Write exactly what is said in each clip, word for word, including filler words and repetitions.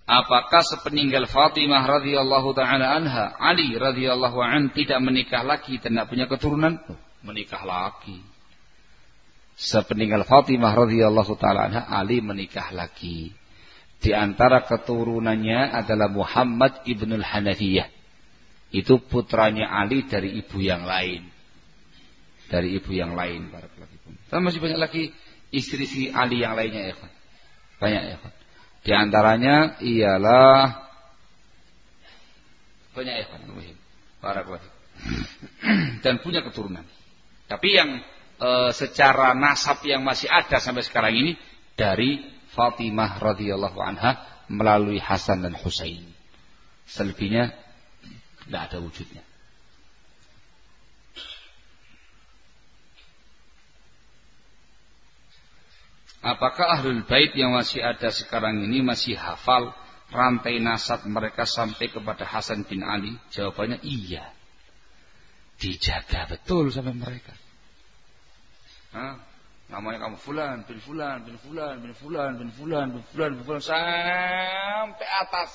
apakah sepeninggal Fatimah radhiyallahu taala anha, Ali radhiyallahu an tidak menikah lagi dan tidak punya keturunan? Oh, menikah lagi. Sepeninggal Fatimah radhiyallahu taala anha, Ali menikah lagi. Di antara keturunannya adalah Muhammad ibnul Hanafiyah. Itu putranya Ali dari ibu yang lain. Dari ibu yang lain. Dan masih banyak lagi istri-istri Ali yang lainnya ya. Banyak ya. Di antaranya ialah banyak ikhwan muhim. Barakallahu. Dan punya keturunan. Tapi yang e, secara nasab yang masih ada sampai sekarang ini dari Fatimah radhiyallahu anha melalui Hasan dan Husain. Selebihnya tidak ada wujudnya. Apakah Ahlul Bait yang masih ada sekarang ini masih hafal rantai nasab mereka sampai kepada Hasan bin Ali? Jawabannya iya. Dijaga betul sampai mereka. Hah? Namanya kamu fulan, bin fulan, bin fulan, bin fulan, bin fulan, bin fulan, bin fulan sampai atas.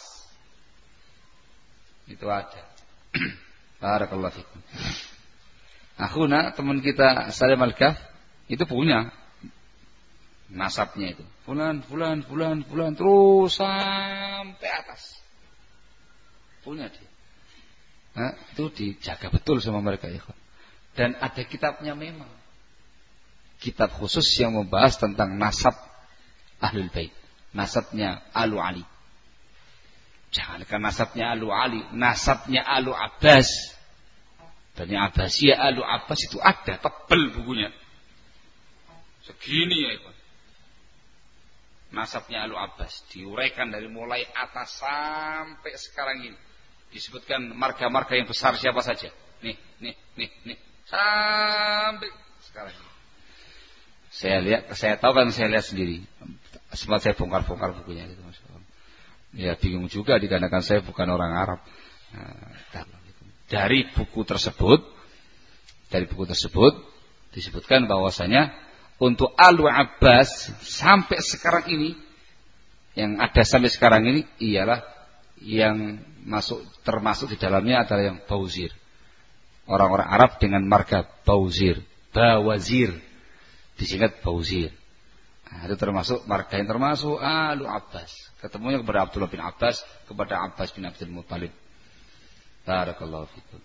Itu ada. Barakallahu fikum. Akhuna, teman kita Salim Al-Kaf itu punya nasabnya itu. Fulan, fulan, fulan, fulan terus sampai atas. Punya dia. Nah, itu dijaga betul sama mereka ya. Dan ada kitabnya memang. Kitab khusus yang membahas tentang nasab Ahlul Bait. Nasabnya Alu Ali. Jangankan nasabnya Alu Ali, nasabnya Alu Abbas. Dan yang Abbasiyah Alu Abbas itu ada, tebel bukunya. Segini ya itu. Nasabnya Alu Abbas diuraikan dari mulai atas sampai sekarang ini. Disebutkan marga-marga yang besar siapa saja. Nih, nih, nih, nih. Sampai sekarang ini. Saya lihat, saya tahu kan saya lihat sendiri. Sempat saya bongkar-bongkar bukunya itu. Ya bingung juga dikarenakan saya bukan orang Arab. Nah, dari buku tersebut, dari buku tersebut disebutkan bahwasanya untuk Alu Abbas sampai sekarang ini, yang ada sampai sekarang ini ialah yang masuk termasuk di dalamnya adalah yang Bauzir. Orang-orang Arab dengan marga Bauzir, Bawazir, disingkat Bauzir. Nah, itu termasuk marga yang termasuk Alu Abbas. Ketemunya kepada Abdullah bin Abbas, kepada Abbas bin Abdul Muttalib. Barakallahu fikum.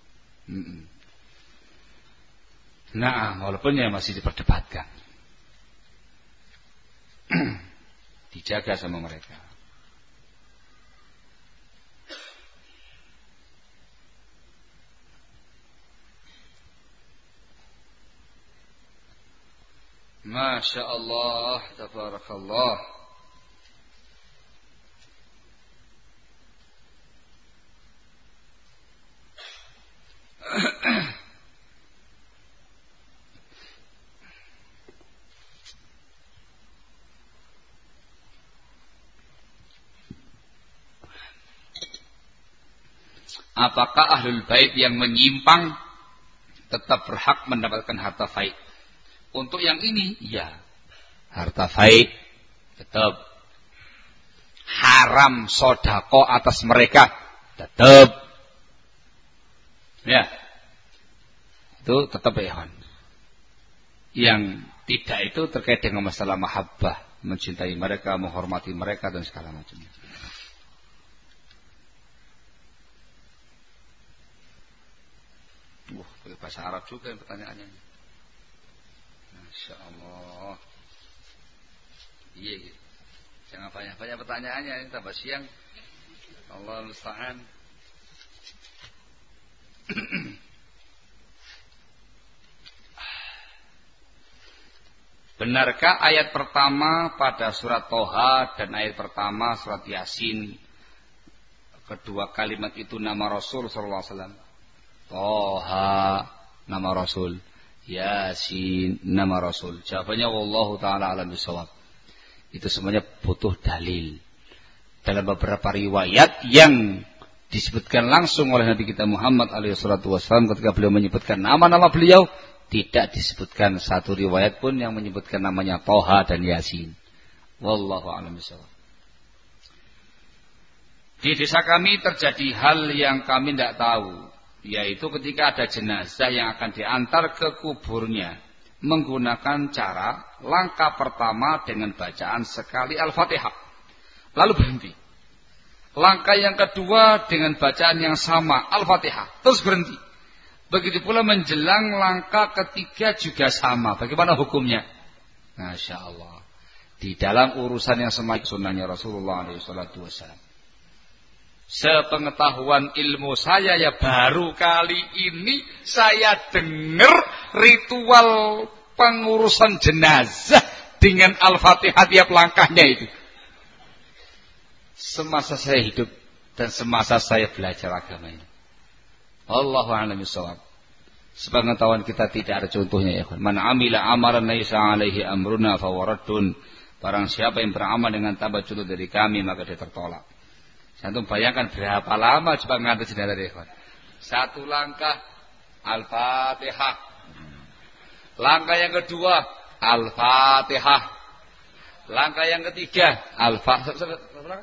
Nah, walaupun ya masih diperdebatkan. Dijaga sama mereka. Masya Allah, tabarakallah. Apakah Ahlul Bait yang menyimpang tetap berhak mendapatkan harta faid? Untuk yang ini, ya, harta faid tetap. Haram sodako atas mereka tetap. Ya, itu tetap ya. Yang tidak itu terkait dengan masalah mahabbah, mencintai mereka, menghormati mereka dan segala macamnya. Wah, pakai bahasa Arab juga yang pertanyaannya. Masya Allah. Iya, gitu. Jangan banyak-banyak pertanyaannya, ini tambah siang. Allah musta'an. Benarkah ayat pertama pada surat Toha dan ayat pertama surat Yasin, kedua kalimat itu nama Rasul sallallahu alaihi wasallam? Toha nama Rasul, Yasin nama Rasul. Jawabannya wallahu taala alam bisawab. Itu semuanya butuh dalil. Dalam beberapa riwayat yang disebutkan langsung oleh Nabi kita Muhammad alaihi salatu wasallam ketika beliau menyebutkan nama-nama beliau, tidak disebutkan satu riwayat pun yang menyebutkan namanya Toha dan Yasin. Wallahu a'lam bishawab. Di desa kami terjadi hal yang kami tidak tahu, yaitu ketika ada jenazah yang akan diantar ke kuburnya menggunakan cara langkah pertama dengan bacaan sekali Al-Fatihah, lalu berhenti. Langkah yang kedua dengan bacaan yang sama Al-Fatihah, terus berhenti. Begitu pula menjelang langkah ketiga juga sama. Bagaimana hukumnya? Masya Allah. Di dalam urusan yang semakin sunnahnya Rasulullah shallallahu alaihi wasallam. Sepengetahuan ilmu saya ya baru kali ini saya dengar ritual pengurusan jenazah dengan Al-Fatihah tiap langkahnya itu. Semasa saya hidup dan semasa saya belajar agama ini. Allahu a'lam bishawab. Sepengetahuan kita tidak ada contohnya ya. Man amila amalan laisa alaihi amruna fawaradun. Barang siapa yang beramal dengan tanpa contoh dari kami maka dia tertolak. Antum bayangkan berapa lama coba ngantar jenazah ya, kawan. Satu langkah Al-Fatihah. Langkah yang kedua Al-Fatihah. Langkah yang ketiga Al-Fatihah.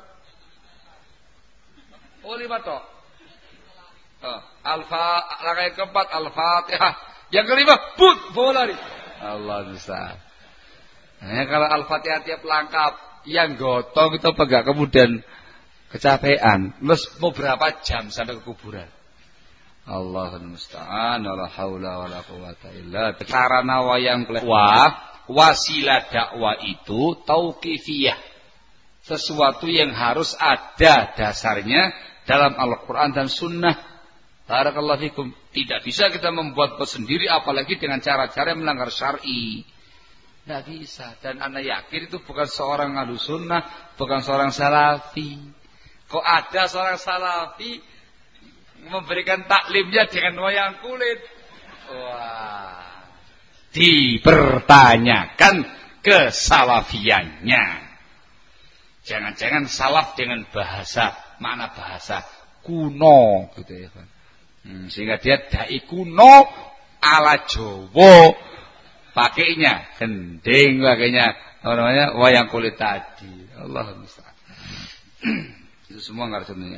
Oh lima toh. Oh, Alfa, langkah yang keempat Al-Fatihah. Yang kelima but bola nih. Allah bisa. Nah, kalau Al-Fatihah tiap langkah yang gotong itu apa kemudian kecapean, terus mau berapa jam sampai ke kuburan? Allahul musta'an, wala haula wala quwata illa billah. Sarana wayang dakwah, wasilah dakwah itu tauqifiyah. Sesuatu yang harus ada dasarnya dalam Al-Qur'an dan Sunnah. Barakallahu fikum. Tidak bisa kita membuat sendiri apalagi dengan cara-cara yang melanggar syar'i. Tidak bisa. Dan ana yakin itu bukan seorang ahlus sunnah, bukan seorang salafi. Kok ada seorang salafi memberikan taklimnya dengan wayang kulit? Wah, dipertanyakan kesalafiannya. Jangan-jangan salaf dengan bahasa, makna bahasa kuno gitu ya kan. Hmm, sehingga dia dai kuno ala Jawa, pakainya gending, pakainya namanya wayang kulit tadi. Allahumma musta'an. Itu semua enggak ada contohnya.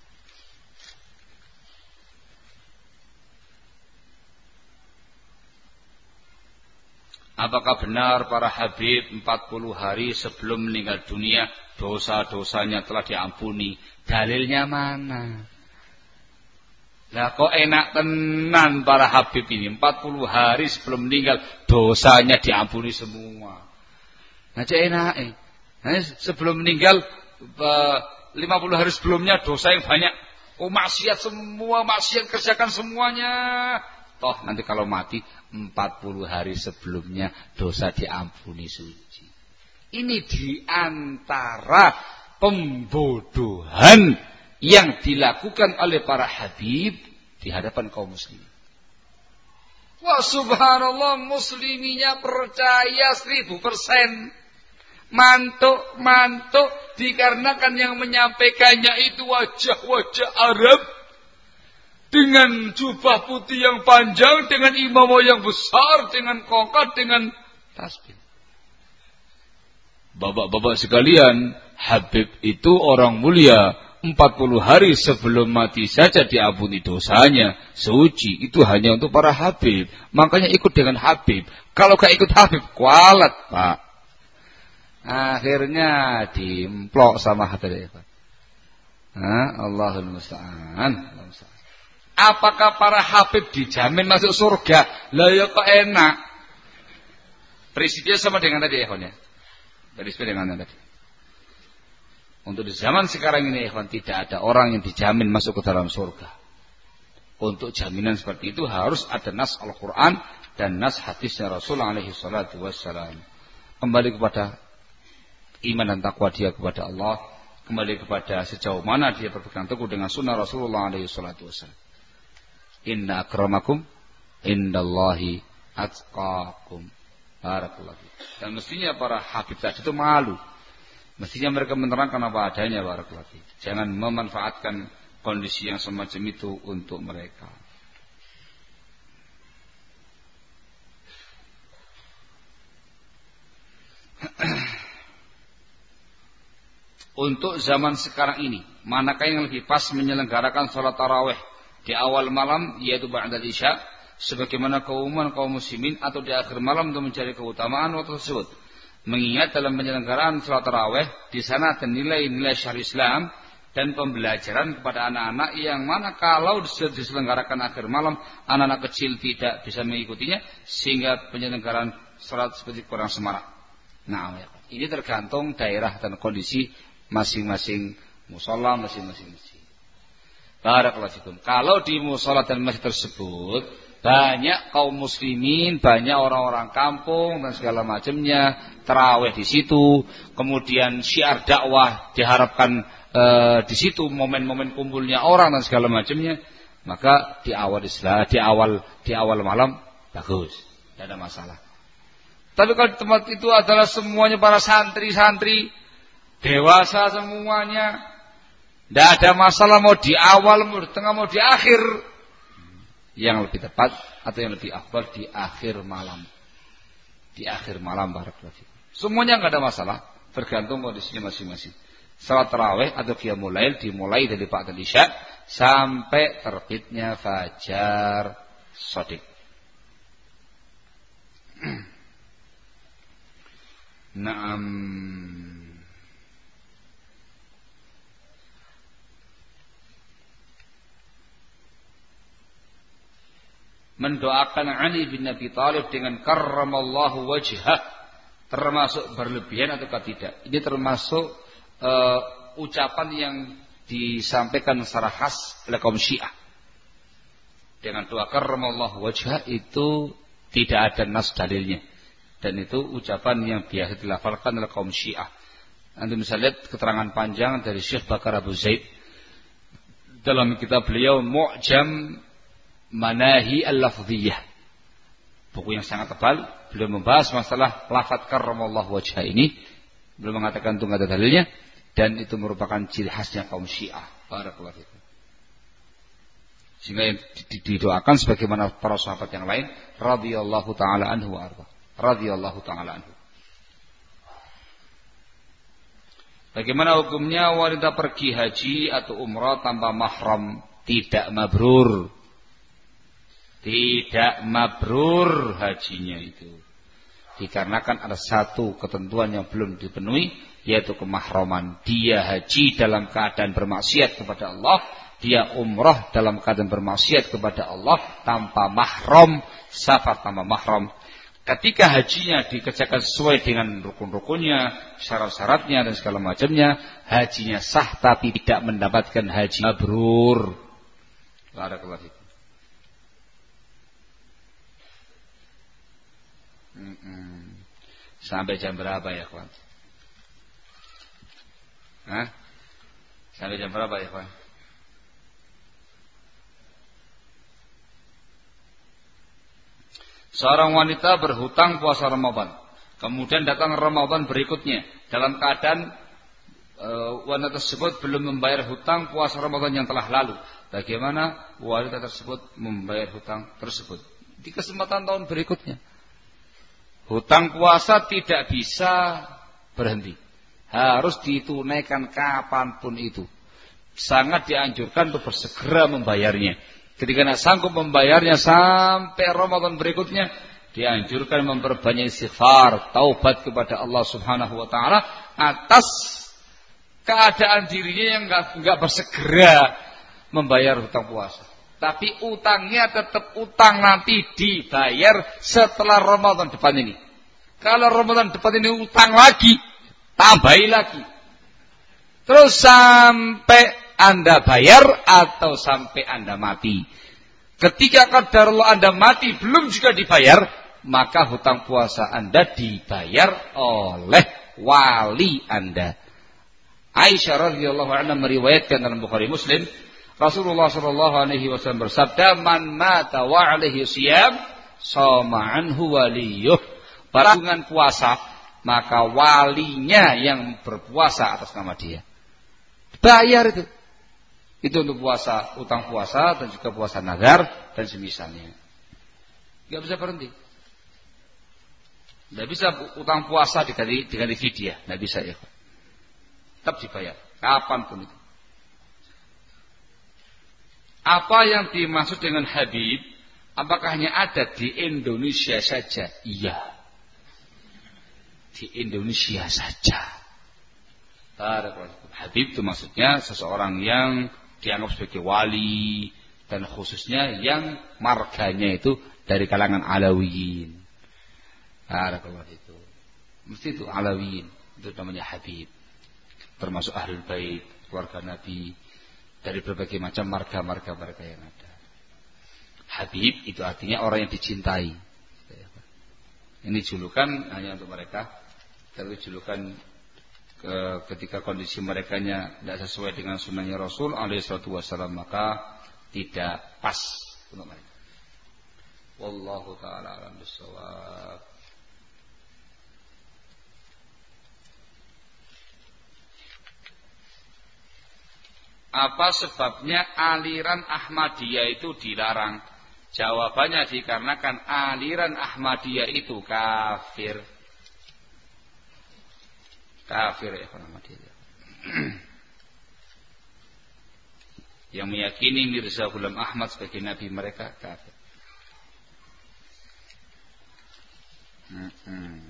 Apakah benar para habib empat puluh hari sebelum meninggal dunia dosa-dosanya telah diampuni? Dalilnya mana? Lah kok enak tenan para habib ini empat puluh hari sebelum meninggal dosanya diampuni semua. Nah cek enak eh. Nah, sebelum meninggal lima puluh hari sebelumnya dosa yang banyak. Oh maksiat semua, maksiat kerjakan semuanya. Toh nanti kalau mati empat puluh hari sebelumnya dosa diampuni suci. Ini diantara pembodohan yang dilakukan oleh para habib di hadapan kaum muslimin. Wah subhanallah, musliminya percaya seribu persen. Mantuk-mantuk dikarenakan yang menyampaikannya itu wajah-wajah Arab dengan jubah putih yang panjang, dengan imamah yang besar, dengan tongkat, dengan tasbih. Bapak-bapak sekalian, habib itu orang mulia. empat puluh hari sebelum mati saja diampuni dosanya, suci. Itu hanya untuk para habib. Makanya ikut dengan habib. Kalau gak ikut habib, kualat pak. Akhirnya dimplok sama hati. Allahul musta'an. Apakah para habib dijamin masuk surga? Lah ya kok enak. Prinsipnya sama dengan tadi ikhwan ya. Prinsipnya dengan tadi. Untuk di zaman sekarang ini ikhwan tidak ada orang yang dijamin masuk ke dalam surga. Untuk jaminan seperti itu harus ada nas Al-Quran dan nas hadisnya Rasulullah alaihi salatu wassalam. Kembali kepada iman dan takwa dia kepada Allah, kembali kepada sejauh mana dia berpegang teguh dengan sunnah Rasulullah alaihi salatu wassalam. Inna akramakum indallahi atqakum. Barakallahu. Dan mestinya para habib tadi itu malu. Mestinya mereka menerangkan apa adanya barakallahu. Jangan memanfaatkan kondisi yang semacam itu untuk mereka. untuk zaman sekarang ini, manakah yang lebih pas menyelenggarakan sholat tarawih di awal malam yaitu ba'da isya sebagaimana keumuman kaum muslimin atau di akhir malam untuk mencari keutamaan waktu tersebut. Mengingat dalam penyelenggaraan sholat tarawih di sana ada nilai-nilai syariat Islam dan pembelajaran kepada anak-anak yang mana kalau diselenggarakan akhir malam anak-anak kecil tidak bisa mengikutinya sehingga penyelenggaraan sholat seperti kurang semarak. Nah, ini tergantung daerah dan kondisi masing-masing musola, masing-masing masjid. Barakallahu fikum. Kalau di musola dan masjid tersebut banyak kaum muslimin, banyak orang-orang kampung dan segala macamnya, tarawih di situ, kemudian syiar dakwah diharapkan e, di situ momen-momen kumpulnya orang dan segala macamnya, maka di awal Islam, di awal di awal malam bagus, tidak ada masalah. Tapi kalau di tempat itu adalah semuanya para santri-santri dewasa semuanya, tidak ada masalah mau di awal, mau di tengah, mau di akhir. Yang lebih tepat atau yang lebih afdal di akhir malam. Di akhir malam barakallahu fikum. Semuanya nggak ada masalah, tergantung kondisinya masing-masing. Salat tarawih atau qiyamul lail dimulai dari ba'da isya sampai terbitnya fajar shadiq. Naam. Mendoakan Ali bin Abi Thalib dengan karramallahu wajhah termasuk berlebihan atau tidak? Ini termasuk uh, ucapan yang disampaikan secara khas oleh kaum Syiah. Dengan doa karramallahu wajhah itu tidak ada nas dalilnya, dan itu ucapan yang biasa dilafalkan oleh kaum Syiah. Anda bisa lihat keterangan panjang dari Syekh Bakar Abu Zaid dalam kitab beliau Mu'jam Manahi al-Lafdhiyah, buku yang sangat tebal. Beliau membahas masalah lafaz karramallahu wajhah ini. Beliau mengatakan itu enggak ada dalilnya dan itu merupakan ciri khasnya kaum Syiah. Barakallahu fikum. Sehingga yang didoakan sebagaimana para sahabat yang lain radhiyallahu taala anhu wa arda. Radhiyallahu taala anhu. Bagaimana hukumnya wanita pergi haji atau umrah tanpa mahram? Tidak mabrur. Tidak mabrur hajinya itu. Dikarenakan ada satu ketentuan yang belum dipenuhi, yaitu kemahraman. Dia haji dalam keadaan bermaksiat kepada Allah, dia umrah dalam keadaan bermaksiat kepada Allah tanpa mahram, safar tanpa mahram. Ketika hajinya dikerjakan sesuai dengan rukun-rukunnya, syarat-syaratnya dan segala macamnya, hajinya sah tapi tidak mendapatkan haji mabrur. Barakallahu fikum. Hmm. Sampai jam berapa ya, kawan? Hah? Sampai jam berapa ya, kawan? Seorang wanita berhutang puasa Ramadan, kemudian datang Ramadan berikutnya dalam keadaan e, wanita tersebut belum membayar hutang puasa Ramadan yang telah lalu. Bagaimana wanita tersebut membayar hutang tersebut di kesempatan tahun berikutnya? Hutang puasa tidak bisa berhenti, harus ditunaikan kapanpun itu. Sangat dianjurkan untuk bersegera membayarnya. Ketika tidak sanggup membayarnya sampai Ramadan berikutnya, dianjurkan memperbanyak istighfar, taubat kepada Allah Subhanahu wa taala atas keadaan dirinya yang enggak enggak bersegera membayar hutang puasa. Tapi utangnya tetap utang, nanti dibayar setelah Ramadan depan ini. Kalau Ramadan depan ini utang lagi, tambahi lagi. Terus sampai Anda bayar atau sampai Anda mati. Ketika qadarullah Anda mati belum juga dibayar, maka hutang puasa Anda dibayar oleh wali Anda. Aisyah radhiyallahu anha meriwayatkan dalam Bukhari Muslim, Rasulullah sallallahu alaihi wasallam bersabda, "Man mata wa alaihi siyam, shoma anhu waliyuh." Barang puasa, maka walinya yang berpuasa atas nama dia. Bayar itu. Itu untuk puasa, utang puasa dan juga puasa nazar dan semisalnya. Enggak bisa berhenti. Enggak bisa utang puasa diganti diganti fidyah, enggak bisa ya. tetap dibayar kapanpun itu. Apa yang dimaksud dengan Habib? Apakah hanya ada di Indonesia saja? Iya, di Indonesia saja. Habib itu maksudnya seseorang yang dianggap sebagai wali, dan khususnya yang marganya itu dari kalangan Alawiyin. Barakallahu itu. Mesti itu Alawiyin, itu namanya Habib. Termasuk Ahlul Bait, keluarga Nabi, dari berbagai macam marga-marga mereka yang ada. Habib itu artinya orang yang dicintai. Ini julukan hanya untuk mereka. Tapi julukan ke, ketika kondisi mereka tidak sesuai dengan sunnahnya Rasul alaihi salatu wassalam, maka tidak pas untuk mereka. Wallahu ta'ala a'lam bissawab. Apa sebabnya aliran Ahmadiyah itu dilarang? Jawabannya dikarenakan aliran Ahmadiyah itu kafir. Kafir ya Ahmadiyah. Yang meyakini Mirza Ghulam Ahmad sebagai nabi mereka kafir. Hmm.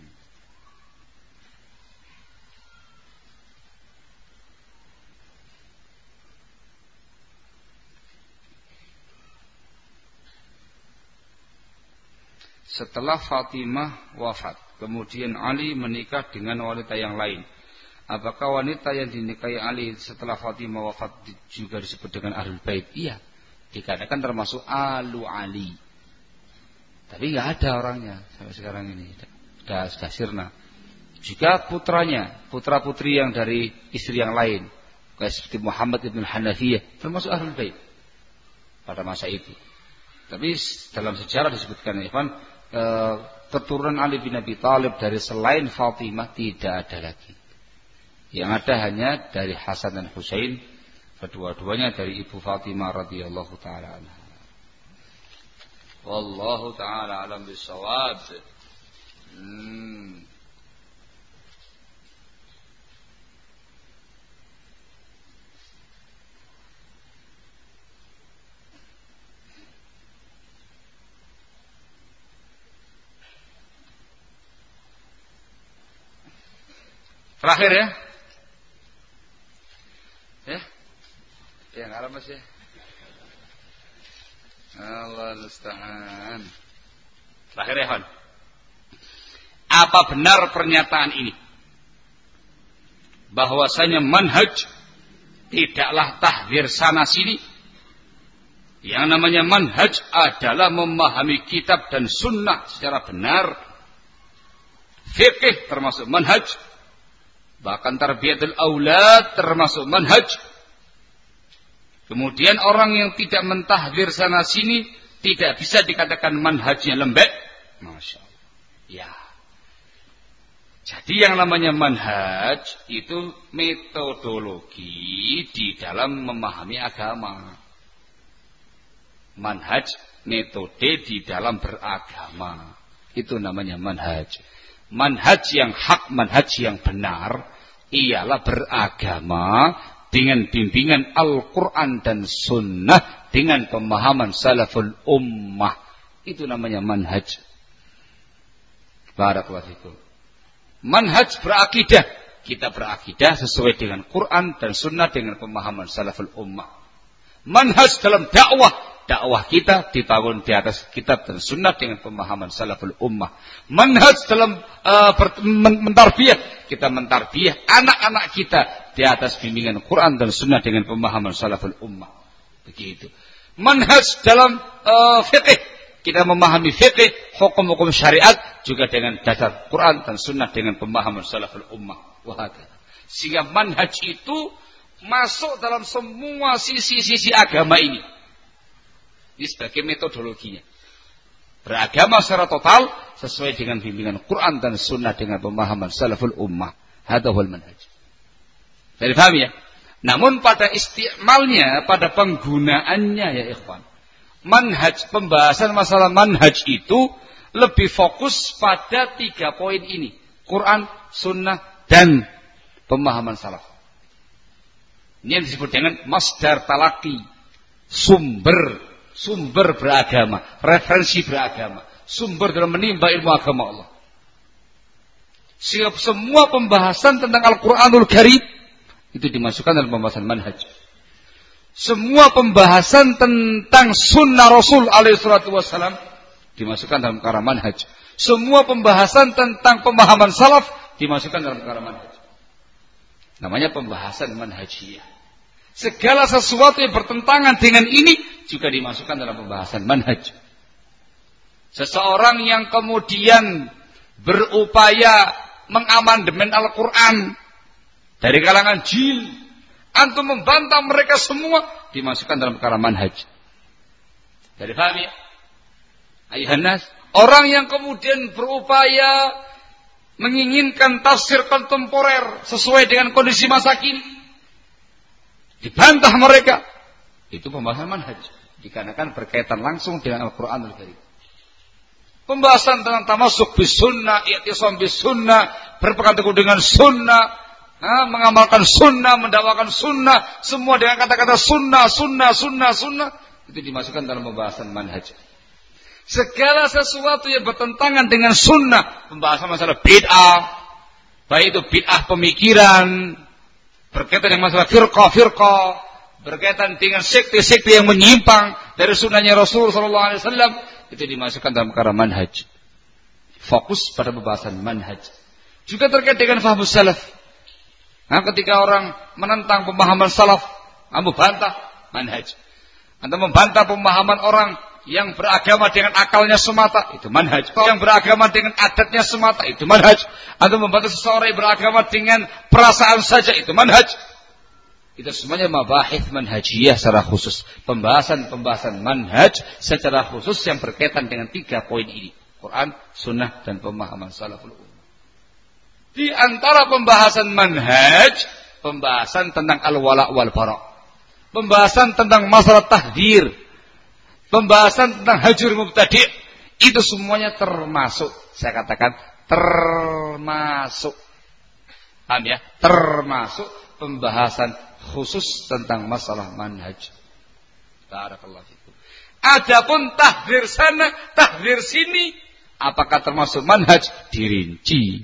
Setelah Fatimah wafat, kemudian Ali menikah dengan wanita yang lain. Apakah wanita yang dinikahi Ali setelah Fatimah wafat juga disebut dengan Ahlul Bait? Iya, dikatakan termasuk Alu Ali. Tapi nggak ada orangnya sampai sekarang ini, sudah sudah sirna. Jika putranya, putra putri yang dari istri yang lain, kayak seperti Muhammad ibn Hanafiyah, termasuk Ahlul Bait pada masa itu. Tapi dalam sejarah disebutkan, Ikhwan, keturunan Ali bin Abi Thalib dari selain Fatimah tidak ada lagi. Yang ada hanya dari Hasan dan Husain, kedua-duanya dari ibu Fatimah radhiyallahu taala anha. Wallahu taala alam bissawab. Hmm. Terakhir ya. Ya. Yang Arab Mas ya. Allah musta'an. Terakhir ya, Han. Apa benar pernyataan ini? Bahwasanya manhaj tidaklah tahdzir sana sini. Yang namanya manhaj adalah memahami kitab dan sunnah secara benar. Fikih termasuk manhaj. Bahkan tarbiyatul aulad termasuk manhaj. Kemudian orang yang tidak mentahdzir sana sini tidak bisa dikatakan manhajnya lembek. Masya Allah. Ya. Jadi yang namanya manhaj itu metodologi di dalam memahami agama. Manhaj metode di dalam beragama. Itu namanya manhaj. Manhaj yang hak, manhaj yang benar ialah beragama dengan bimbingan Al-Quran dan Sunnah dengan pemahaman salaful ummah. Itu namanya manhaj. Barakallahu fikum. Manhaj berakidah. Kita berakidah sesuai dengan Quran dan Sunnah dengan pemahaman salaful ummah. Manhaj dalam dakwah. Dakwah kita dibangun di atas kitab dan sunnah dengan pemahaman salaful ummah. Manhaj dalam uh, mentarbiyah. Kita mentarbiyah anak-anak kita di atas bimbingan Quran dan sunnah dengan pemahaman salaful ummah. Begitu. Manhaj dalam uh, fiqh. Kita memahami fiqh, hukum-hukum syariat juga dengan dasar Quran dan sunnah dengan pemahaman salaful ummah. Wahakata. Sehingga manhaj itu masuk dalam semua sisi-sisi agama ini. Ini sebagai metodologinya. Beragama secara total sesuai dengan bimbingan Quran dan Sunnah dengan pemahaman salaful ummah. Hadahul manhaj. Jadi paham ya? Namun pada istimalnya, pada penggunaannya ya ikhwan, manhaj, pembahasan masalah manhaj itu lebih fokus pada tiga poin ini. Quran, Sunnah, dan pemahaman salaf. Ini yang disebut dengan masdar talaki, sumber sumber beragama, referensi beragama, sumber dalam menimba ilmu agama Allah. Sehingga semua pembahasan tentang Al-Quranul Karim itu dimasukkan dalam pembahasan manhaj. Semua pembahasan tentang sunnah Rasul alaihi salatu wassalam dimasukkan dalam perkara manhaj. Semua pembahasan tentang pemahaman salaf dimasukkan dalam perkara manhaj. Namanya pembahasan manhajiyah. Segala sesuatu yang bertentangan dengan ini juga dimasukkan dalam pembahasan manhaj. Seseorang yang kemudian berupaya mengamandemen Al-Quran dari kalangan jil, antum membantah mereka semua, dimasukkan dalam perkara manhaj. Dari paham ya? Ayuhan nas, orang yang kemudian berupaya menginginkan tafsir kontemporer sesuai dengan kondisi masa kini, dibantah mereka. Itu pembahasan manhaj, dikarenakan berkaitan langsung dengan Al-Quranul Karim. Pembahasan tentang tamasuk bis sunnah, i'tisam bis sunnah, berpegang teguh dengan sunnah, nah, mengamalkan sunnah, mendakwakan sunnah, semua dengan kata-kata sunnah, sunnah, sunnah, sunnah, itu dimasukkan dalam pembahasan manhaj. Segala sesuatu yang bertentangan dengan sunnah, pembahasan masalah bid'ah, baik itu bid'ah pemikiran, berkaitan dengan masalah firqah-firqah, berkaitan dengan sekte-sekte yang menyimpang dari sunnahnya Rasul sallallahu alaihi wasallam, itu dimasukkan dalam perkara manhaj. Fokus pada pembahasan manhaj. Juga terkait dengan faham salaf. Nah, ketika orang menentang pemahaman salaf, kamu bantah manhaj. Anda membantah pemahaman orang yang beragama dengan akalnya semata, itu manhaj. Yang beragama dengan adatnya semata, itu manhaj. Anda membantah seseorang yang beragama dengan perasaan saja, itu manhaj. Itu semuanya mabahith manhajiyah secara khusus. Pembahasan-pembahasan manhaj secara khusus yang berkaitan dengan tiga poin ini. Quran, sunnah, dan pemahaman salaful ummah. Di antara pembahasan manhaj, pembahasan tentang al-wala' wal bara'. Pembahasan tentang masalah tahdzir. Pembahasan tentang hajur mubtadi'. Itu semuanya termasuk. Saya katakan termasuk. Paham ya? Termasuk pembahasan khusus tentang masalah manhaj. Barakallahu fikum. Adapun tahdzir sana, tahdzir sini, apakah termasuk manhaj? Dirinci.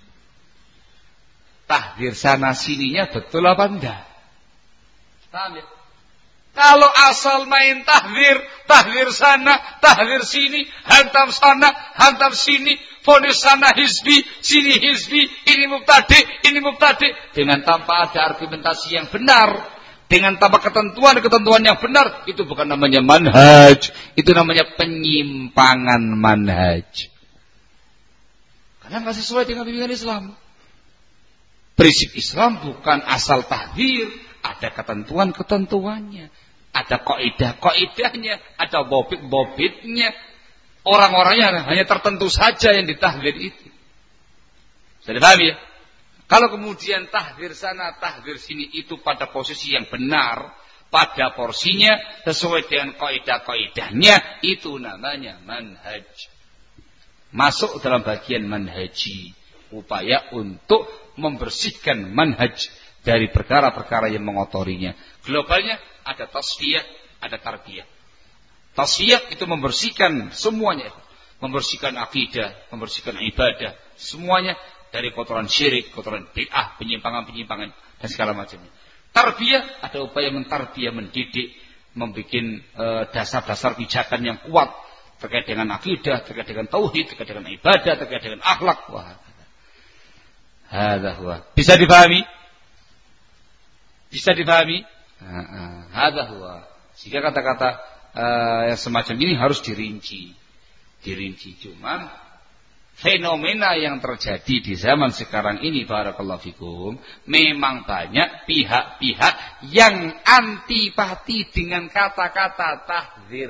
Tahdzir sana sininya betul apa enggak? Paham ya? Kalau asal main tahdzir, tahdzir sana, tahdzir sini, hantam sana, hantam sini, fonis sana hizbi, sini hizbi, ini mubtadi, ini mubtadi, dengan tanpa ada argumentasi yang benar, dengan tanpa ketentuan-ketentuan yang benar, itu bukan namanya manhaj, itu namanya penyimpangan manhaj. Karena nggak sesuai dengan bimbingan Islam. Prinsip Islam bukan asal tahdzir, ada ketentuan-ketentuannya, ada kaidah-kaidahnya, ada bobit-bobitnya. Orang-orangnya hanya tertentu saja yang ditahdzir itu. Sudah paham ya? Kalau kemudian tahdzir sana, tahdzir sini itu pada posisi yang benar, pada porsinya, sesuai dengan kaidah-kaidahnya, itu namanya manhaj. Masuk dalam bagian manhaji. Upaya untuk membersihkan manhaj dari perkara-perkara yang mengotorinya. Globalnya ada tasfiyah, ada tarbiyah. Tasfiyah itu membersihkan semuanya. Membersihkan akidah, membersihkan ibadah. Semuanya dari kotoran syirik, kotoran bid'ah, penyimpangan-penyimpangan, dan segala macamnya. Tarbiyah ada upaya mentarbiyah, mendidik, membuat e, dasar-dasar pijakan yang kuat. Terkait dengan akidah, terkait dengan tauhid, terkait dengan ibadah, terkait dengan akhlak. Wah, hadza huwa. Bisa dipahami? Bisa dipahami? Hadza huwa. Jika kata-kata Uh, yang semacam ini harus dirinci, dirinci. Cuman fenomena yang terjadi di zaman sekarang ini, barakallahu fikum, memang banyak pihak-pihak yang antipati dengan kata-kata tahdzir,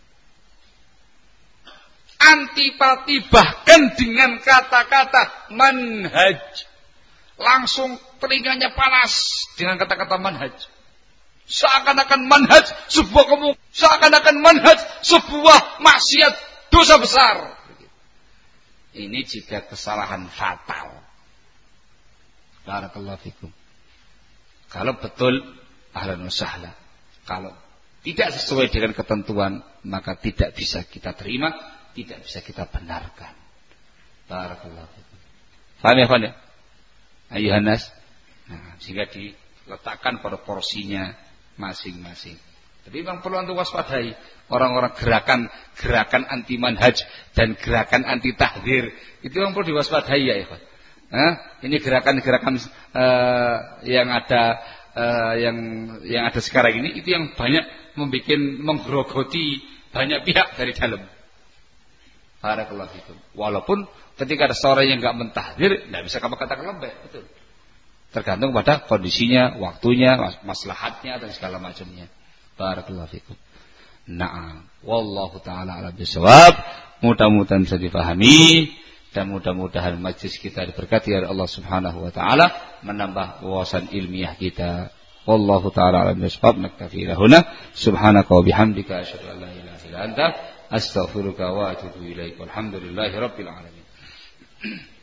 antipati bahkan dengan kata-kata manhaj. Langsung telinganya panas dengan kata-kata manhaj. Seakan-akan manhaj sebuah kemungkinan, seakan-akan manhaj sebuah maksiat, dosa besar. Ini juga kesalahan fatal. Barakallahu fikum. Kalau betul ahlan wa sahlan. Kalau tidak sesuai dengan ketentuan, maka tidak bisa kita terima, tidak bisa kita benarkan. Barakallahu fikum. Paham ya, Pak ya? Ayuhan nas. Nah, sehingga diletakkan pada porsinya masing-masing. Jadi memang perlu untuk waspadai orang-orang gerakan gerakan anti manhaj dan gerakan anti tahdzir. Itu memang perlu diwaspadai ya, Pak. Nah, ini gerakan-gerakan uh, yang ada uh, yang yang ada sekarang ini itu yang banyak membuat menggerogoti banyak pihak dari dalam. Barakallahu fikum. Walaupun ketika ada seorang yang enggak mentahdzir, enggak bisa kamu katakan lembek, betul. Tergantung pada kondisinya, waktunya, maslahatnya dan segala macamnya. Barakallahu fikum. Na'am. Wallahu taala a'lam bishawab. Mudah-mudahan bisa dipahami dan mudah-mudahan majlis kita diberkati oleh Allah Subhanahu wa taala, menambah wawasan ilmiah kita. Wallahu taala a'lam bishawab. Naktafi lahuna. Subhanaka wa bihamdika asyhadu an la ilaha illa anta astaghfiruka wa atubu ilaik. Walhamdulillahirabbil alamin.